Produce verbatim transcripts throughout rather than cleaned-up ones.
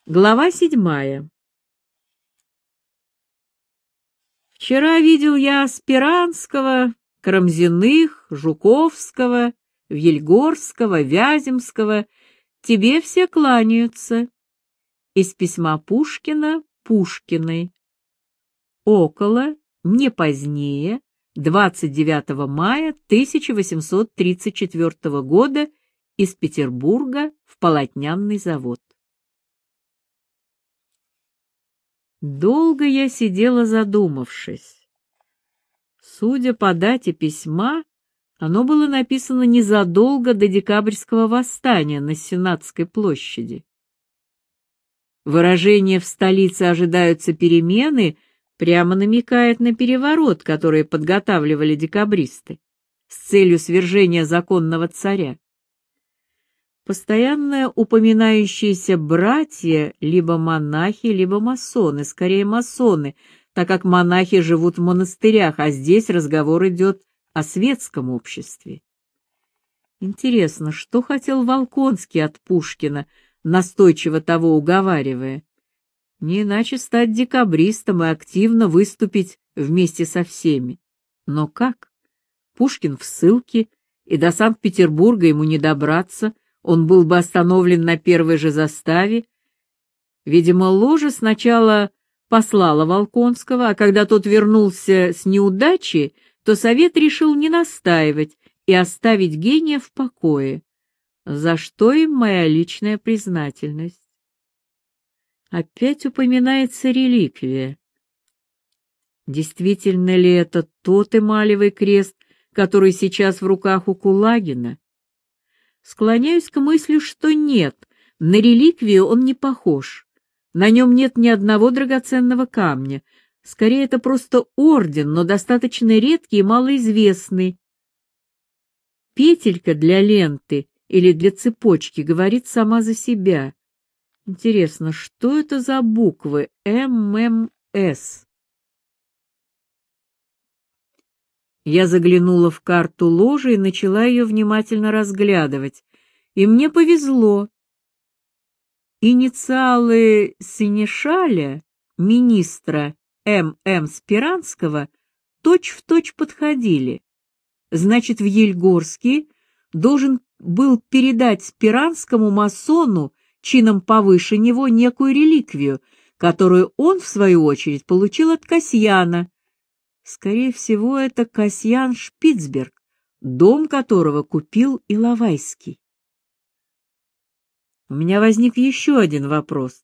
Глава седьмая. Вчера видел я Спиранского, Карамзиных, Жуковского, Вильгорского, Вяземского. Тебе все кланяются. Из письма Пушкина Пушкиной. Около, не позднее, двадцать девятого мая тысяча восемьсот тридцать четвёртого года из Петербурга в полотняный завод. Долго я сидела, задумавшись. Судя по дате письма, оно было написано незадолго до декабрьского восстания на Сенатской площади. Выражение «в столице ожидаются перемены» прямо намекает на переворот, который подготавливали декабристы с целью свержения законного царя. Постоянно упоминающиеся братья либо монахи, либо масоны, скорее масоны, так как монахи живут в монастырях, а здесь разговор идет о светском обществе. Интересно, что хотел Волконский от Пушкина, настойчиво того уговаривая? Не иначе стать декабристом и активно выступить вместе со всеми. Но как? Пушкин в ссылке, и до Санкт-Петербурга ему не добраться, он был бы остановлен на первой же заставе. Видимо, ложа сначала послала Волконского, а когда тот вернулся с неудачей, то совет решил не настаивать и оставить гения в покое, за что им моя личная признательность. Опять упоминается реликвия. Действительно ли это тот эмалевый крест, который сейчас в руках у Кулагина? Склоняюсь к мысли, что нет, на реликвию он не похож. На нем нет ни одного драгоценного камня. Скорее, это просто орден, но достаточно редкий и малоизвестный. Петелька для ленты или для цепочки говорит сама за себя. Интересно, что это за буквы эм эм эс? Я заглянула в карту ложи и начала ее внимательно разглядывать. И мне повезло. Инициалы сенешаля, министра эм эм Спиранского, точь-в-точь подходили. Значит, Вильгорский должен был передать Спиранскому масону чином повыше него некую реликвию, которую он, в свою очередь, получил от Касьяна. Скорее всего, это Касьян Шпицберг, дом которого купил Иловайский. У меня возник еще один вопрос.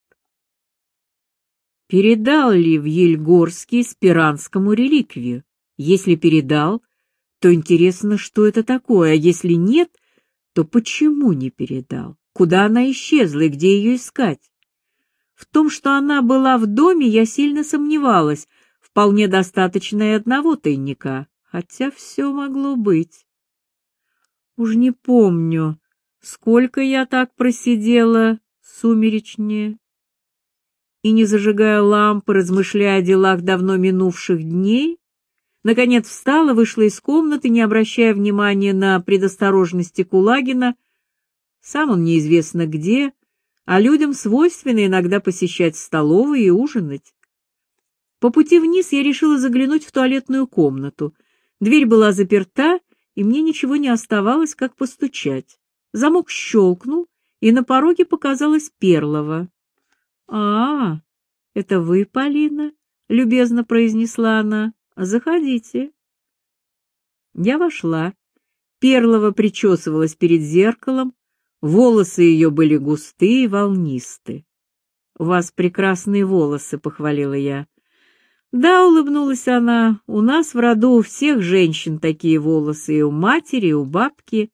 Передал ли Вильгорский Спиранскому реликвию? Если передал, то интересно, что это такое, а если нет, то почему не передал? Куда она исчезла и где ее искать? В том, что она была в доме, я сильно сомневалась. Вполне достаточно и одного тайника, хотя все могло быть. Уж не помню, сколько я так просидела сумеречнее. И, не зажигая лампы, размышляя о делах давно минувших дней, наконец встала, вышла из комнаты, не обращая внимания на предосторожности Кулагина. Сам он неизвестно где, а людям свойственно иногда посещать столовые и ужинать. По пути вниз я решила заглянуть в туалетную комнату. Дверь была заперта, и мне ничего не оставалось, как постучать. Замок щелкнул, и на пороге показалась Перлова. — А, это вы, Полина? — любезно произнесла она. — Заходите. Я вошла. Перлова причесывалась перед зеркалом, волосы ее были густые и волнистые. — У вас прекрасные волосы, — похвалила я. Да, улыбнулась она, у нас в роду у всех женщин такие волосы, и у матери, и у бабки.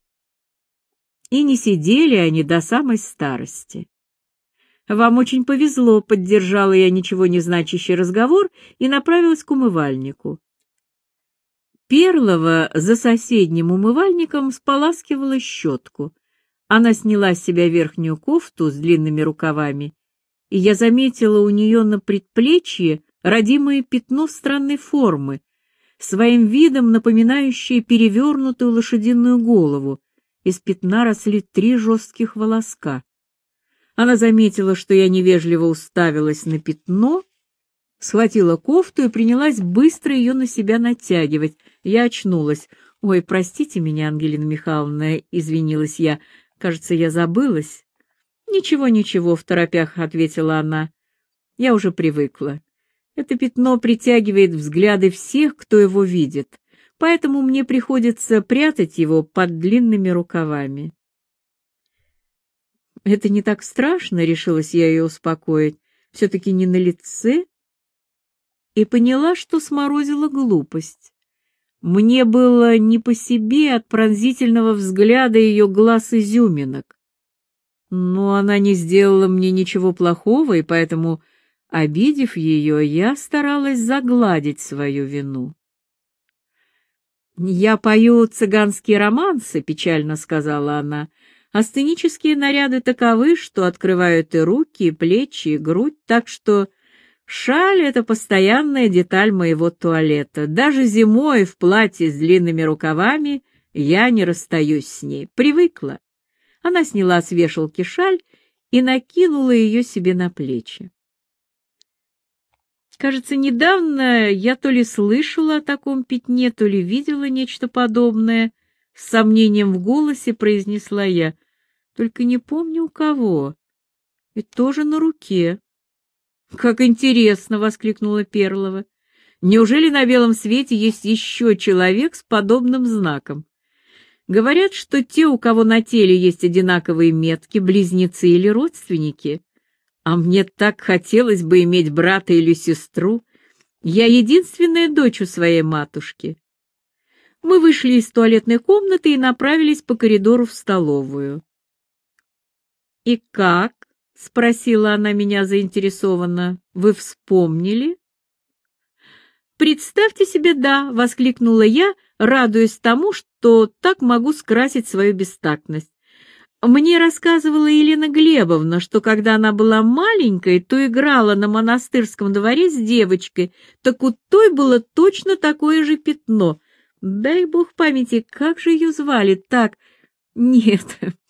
И не сидели они до самой старости. Вам очень повезло, поддержала я ничего не значащий разговор и направилась к умывальнику. Перлова за соседним умывальником споласкивала щетку. Она сняла с себя верхнюю кофту с длинными рукавами, и я заметила у нее на предплечье родимое пятно странной формы, своим видом напоминающее перевернутую лошадиную голову. Из пятна росли три жестких волоска. Она заметила, что я невежливо уставилась на пятно, схватила кофту и принялась быстро ее на себя натягивать. Я очнулась. «Ой, простите меня, Ангелина Михайловна», — извинилась я. «Кажется, я забылась». «Ничего, ничего», — второпях ответила она. «Я уже привыкла. Это пятно притягивает взгляды всех, кто его видит, поэтому мне приходится прятать его под длинными рукавами». «Это не так страшно», — решилась я ее успокоить. «Все-таки не на лице». И поняла, что сморозила глупость. Мне было не по себе от пронзительного взгляда ее глаз-изюминок. Но она не сделала мне ничего плохого, и поэтому, обидев ее, я старалась загладить свою вину. «Я пою цыганские романсы», — печально сказала она, — «а сценические наряды таковы, что открывают и руки, и плечи, и грудь, так что шаль — это постоянная деталь моего туалета. Даже зимой в платье с длинными рукавами я не расстаюсь с ней. Привыкла». Она сняла с вешалки шаль и накинула ее себе на плечи. Кажется, недавно я то ли слышала о таком пятне, то ли видела нечто подобное. С сомнением в голосе произнесла я. Только не помню у кого. И тоже на руке. «Как интересно!» — воскликнула Перлова. «Неужели на белом свете есть еще человек с подобным знаком? Говорят, что те, у кого на теле есть одинаковые метки, близнецы или родственники. А мне так хотелось бы иметь брата или сестру. Я единственная дочь у своей матушки». Мы вышли из туалетной комнаты и направились по коридору в столовую. «И как?» — спросила она меня заинтересованно. «Вы вспомнили?» «Представьте себе, да!» — воскликнула я, радуясь тому, что так могу скрасить свою бестактность. Мне рассказывала Елена Глебовна, что когда она была маленькой, то играла на монастырском дворе с девочкой, так у той было точно такое же пятно. Дай бог памяти, как же ее звали? Так, нет,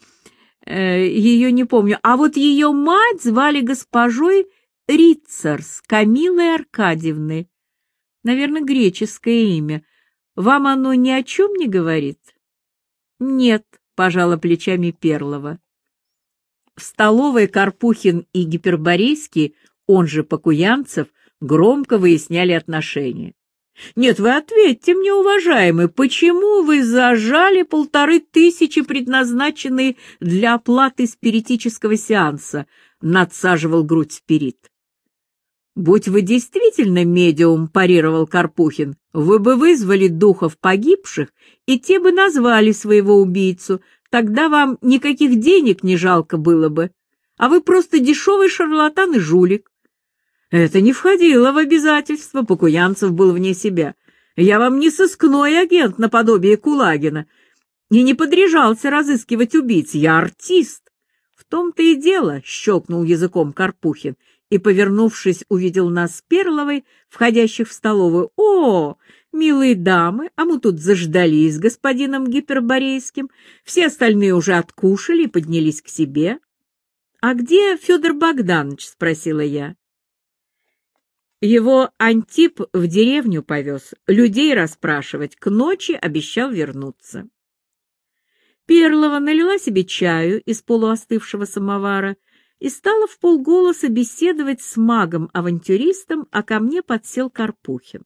ее не помню. А вот ее мать звали госпожой Рицарс, Камилой Аркадьевной. Наверное, греческое имя. Вам оно ни о чем не говорит? Нет, пожала плечами Перлова. В столовой Карпухин и Гиперборейский, он же Покуянцев, громко выясняли отношения. Нет, вы ответьте мне, уважаемый, почему вы зажали полторы тысячи, предназначенные для оплаты спиритического сеанса, надсаживал грудь спирит. Будь вы действительно медиум, парировал Карпухин, вы бы вызвали духов погибших, и те бы назвали своего убийцу, тогда вам никаких денег не жалко было бы, а вы просто дешевый шарлатан и жулик. Это не входило в обязательства, Покуянцев был вне себя. Я вам не сыскной агент наподобие Кулагина и не подряжался разыскивать убийц, я артист. В том-то и дело, щелкнул языком Карпухин и, повернувшись, увидел нас с Перловой, входящих в столовую. О, милые дамы, а мы тут заждались с господином Гиперборейским, все остальные уже откушали и поднялись к себе. — А где Федор Богданович? — спросила я. Его Антип в деревню повез, людей расспрашивать, к ночи обещал вернуться. Перлова налила себе чаю из полуостывшего самовара и стала вполголоса беседовать с магом-авантюристом, а ко мне подсел Карпухин.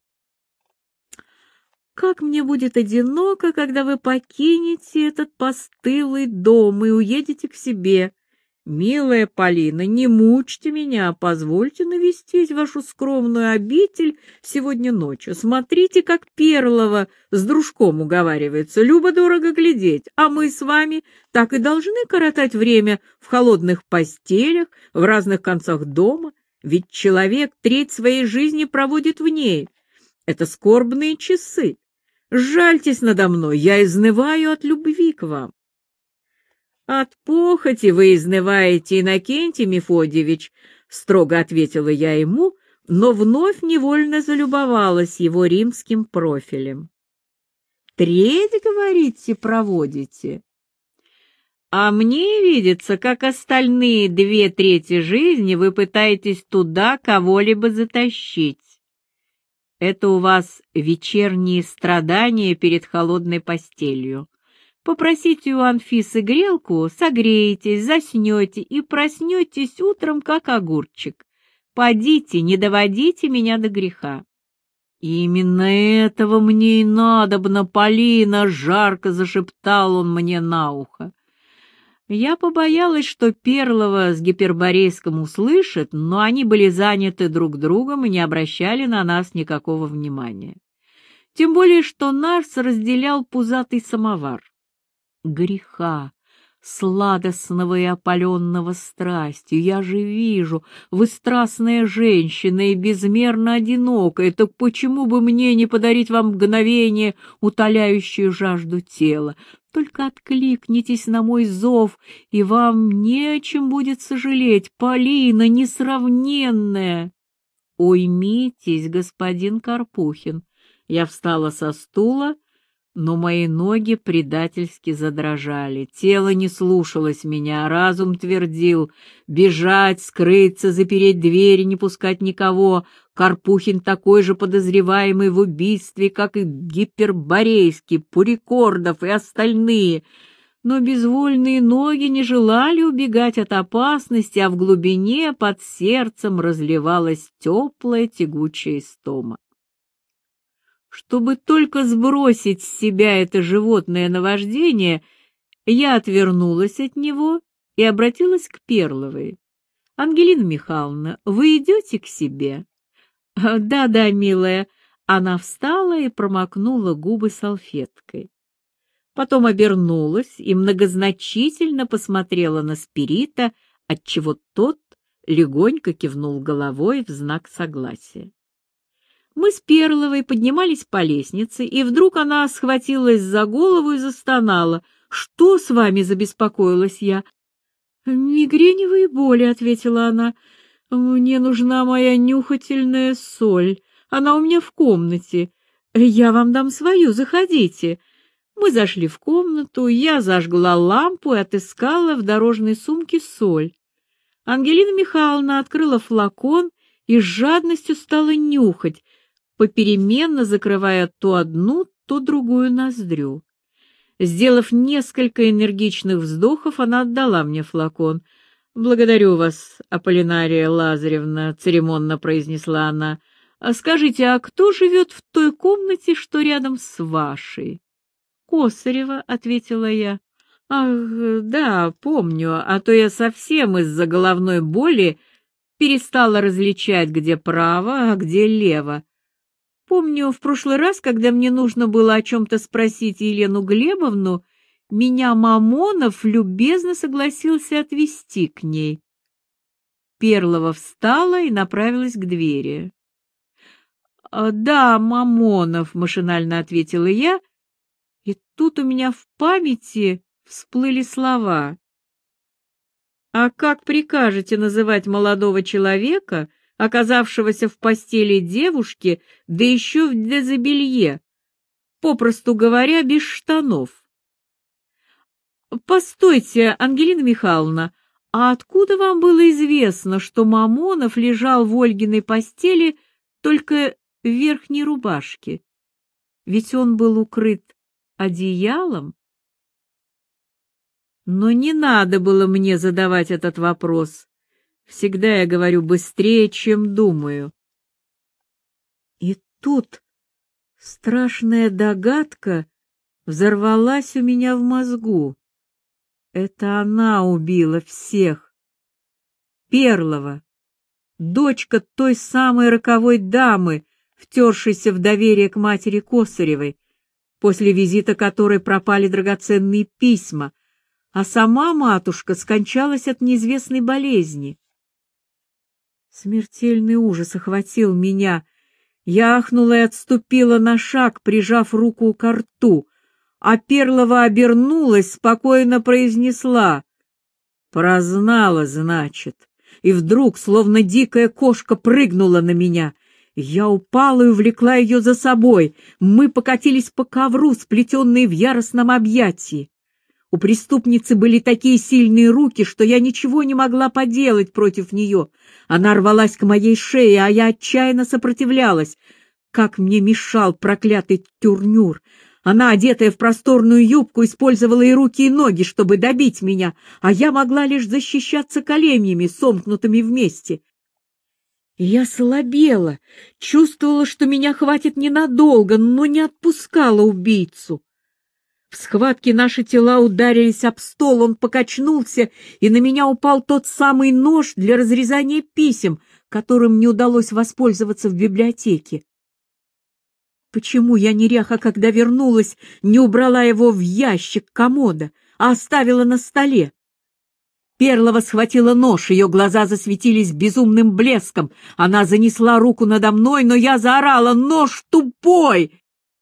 «Как мне будет одиноко, когда вы покинете этот постылый дом и уедете к себе. Милая Полина, не мучьте меня, позвольте навестить вашу скромную обитель сегодня ночью. Смотрите, как Перлова с дружком уговаривается, любо-дорого глядеть, а мы с вами так и должны коротать время в холодных постелях, в разных концах дома, ведь человек треть своей жизни проводит в ней. Это скорбные часы. Жальтесь надо мной, я изнываю от любви к вам». «От похоти вы изнываете, Иннокентий Мефодьевич», — строго ответила я ему, но вновь невольно залюбовалась его римским профилем. «Треть, говорите, проводите?» А мне видится, как остальные две трети жизни вы пытаетесь туда кого-либо затащить. Это у вас вечерние страдания перед холодной постелью. Попросите у Анфисы грелку, согреетесь, заснете и проснетесь утром, как огурчик. Подите, не доводите меня до греха. Именно этого мне и надобно, Полина, жарко зашептал он мне на ухо. Я побоялась, что Перлова с Гиперборейском услышат, но они были заняты друг другом и не обращали на нас никакого внимания. Тем более, что нас разделял пузатый самовар. Греха, сладостного и опаленного страстью, я же вижу, вы страстная женщина и безмерно одинокая, так почему бы мне не подарить вам мгновение, утоляющее жажду тела? Только откликнитесь на мой зов, и вам не о чем будет сожалеть, Полина несравненная. Уймитесь, господин Карпухин. Я встала со стула, но мои ноги предательски задрожали. Тело не слушалось меня, разум твердил: бежать, скрыться, запереть дверь, не пускать никого. Карпухин такой же подозреваемый в убийстве, как и Гиперборейский, Пурикордов и остальные. Но безвольные ноги не желали убегать от опасности, а в глубине под сердцем разливалась теплая тягучая истома. Чтобы только сбросить с себя это животное наваждение, я отвернулась от него и обратилась к Перловой. «Ангелина Михайловна, вы идете к себе?» «Да-да, милая». Она встала и промокнула губы салфеткой. Потом обернулась и многозначительно посмотрела на Спирита, отчего тот легонько кивнул головой в знак согласия. Мы с Перловой поднимались по лестнице, и вдруг она схватилась за голову и застонала. «Что с вами?» — забеспокоилась я. «Мигреневые боли», — ответила она. «Мне нужна моя нюхательная соль. Она у меня в комнате. Я вам дам свою, заходите». Мы зашли в комнату, я зажгла лампу и отыскала в дорожной сумке соль. Ангелина Михайловна открыла флакон и с жадностью стала нюхать, попеременно закрывая то одну, то другую ноздрю. Сделав несколько энергичных вздохов, она отдала мне флакон. «Благодарю вас, Аполлинария Лазаревна», — церемонно произнесла она. «Скажите, а кто живет в той комнате, что рядом с вашей?» «Косарева», — ответила я. «Ах, да, помню, а то я совсем из-за головной боли перестала различать, где право, а где лево. Помню, в прошлый раз, когда мне нужно было о чем-то спросить Елену Глебовну, меня Мамонов любезно согласился отвезти к ней». Перлова встала и направилась к двери. «Да, Мамонов», — машинально ответила я, и тут у меня в памяти всплыли слова. «А как прикажете называть молодого человека, оказавшегося в постели девушки, да еще в дезобелье, попросту говоря, без штанов?» «Постойте, Ангелина Михайловна, а откуда вам было известно, что Мамонов лежал в Ольгиной постели только в верхней рубашке? Ведь он был укрыт одеялом?» Но не надо было мне задавать этот вопрос. Всегда я говорю быстрее, чем думаю. И тут страшная догадка взорвалась у меня в мозгу. Это она убила всех. Перлова, дочка той самой роковой дамы, втершейся в доверие к матери Косаревой, после визита которой пропали драгоценные письма, а сама матушка скончалась от неизвестной болезни. Смертельный ужас охватил меня. Я ахнула и отступила на шаг, прижав руку ко рту, а Перлова обернулась, спокойно произнесла: «Прознала, значит». И вдруг, словно дикая кошка, прыгнула на меня. Я упала и увлекла ее за собой. Мы покатились по ковру, сплетенные в яростном объятии. У преступницы были такие сильные руки, что я ничего не могла поделать против нее. Она рвалась к моей шее, а я отчаянно сопротивлялась. Как мне мешал проклятый Тюрнюр! Она, одетая в просторную юбку, использовала и руки, и ноги, чтобы добить меня, а я могла лишь защищаться коленями, сомкнутыми вместе. И я слабела, чувствовала, что меня хватит ненадолго, но не отпускала убийцу. В схватке наши тела ударились об стол, он покачнулся, и на меня упал тот самый нож для разрезания писем, которым мне удалось воспользоваться в библиотеке. Почему я, неряха, когда вернулась, не убрала его в ящик комода, а оставила на столе? Перлова схватила нож, ее глаза засветились безумным блеском. Она занесла руку надо мной, но я заорала: «Нож тупой!»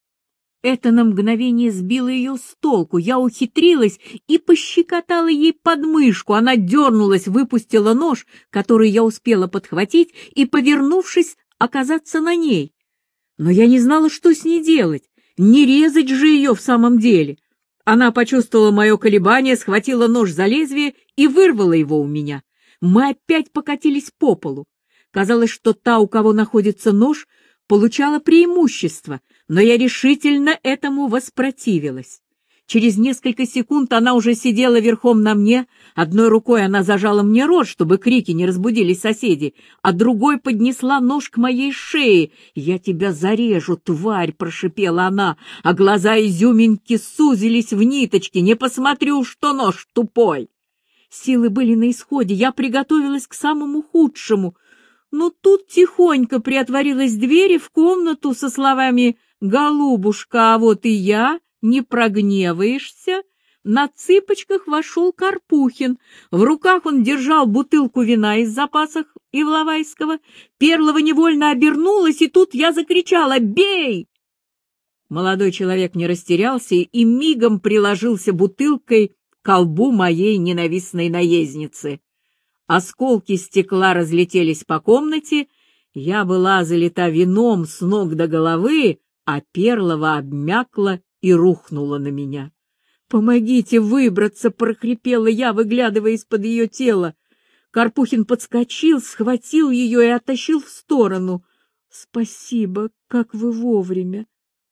Это на мгновение сбило ее с толку. Я ухитрилась и пощекотала ей подмышку. Она дернулась, выпустила нож, который я успела подхватить, и, повернувшись, оказаться на ней. Но я не знала, что с ней делать. Не резать же ее в самом деле. Она почувствовала мое колебание, схватила нож за лезвие и вырвала его у меня. Мы опять покатились по полу. Казалось, что та, у кого находится нож, получала преимущество, но я решительно этому воспротивилась. Через несколько секунд она уже сидела верхом на мне, одной рукой она зажала мне рот, чтобы крики не разбудили соседей, а другой поднесла нож к моей шее. «Я тебя зарежу, тварь!» — прошипела она, а глаза изюминки сузились в ниточки. «Не посмотрю, что нож тупой!» Силы были на исходе, я приготовилась к самому худшему. Но тут тихонько приотворилась дверь в комнату со словами: «Голубушка, а вот и я, не прогневаешься?» На цыпочках вошел Карпухин. В руках он держал бутылку вина из запасов Ивловайского. Перлова невольно обернулась, и тут я закричала: «Бей!» Молодой человек не растерялся и мигом приложился бутылкой к колбу моей ненавистной наездницы. Осколки стекла разлетелись по комнате, я была залита вином с ног до головы, а Перлова обмякла и рухнула на меня. «Помогите выбраться!» — прохрипела я, выглядывая из-под ее тела. Карпухин подскочил, схватил ее и оттащил в сторону. «Спасибо, как вы вовремя!»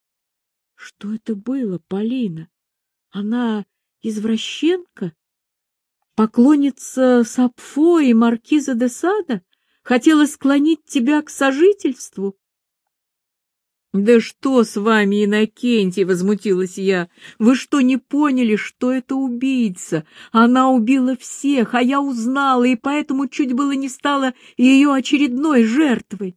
«Что это было, Полина? Она извращенка? Поклонница Сапфо и маркиза де Сада? Хотела склонить тебя к сожительству?» «Да что с вами, Иннокентий?» — возмутилась я. «Вы что, не поняли, что это убийца? Она убила всех, а я узнала, и поэтому чуть было не стала ее очередной жертвой».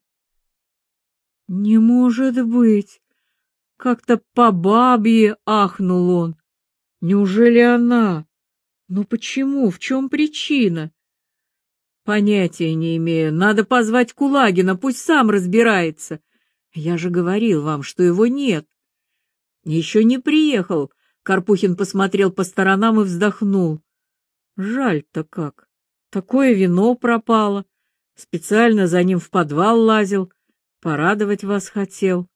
«Не может быть!» — как-то по бабье ахнул он. «Неужели она? Но почему? В чем причина?» «Понятия не имею. Надо позвать Кулагина, пусть сам разбирается. Я же говорил вам, что его нет». «Еще не приехал». Карпухин посмотрел по сторонам и вздохнул. «Жаль-то как. Такое вино пропало. Специально за ним в подвал лазил. Порадовать вас хотел».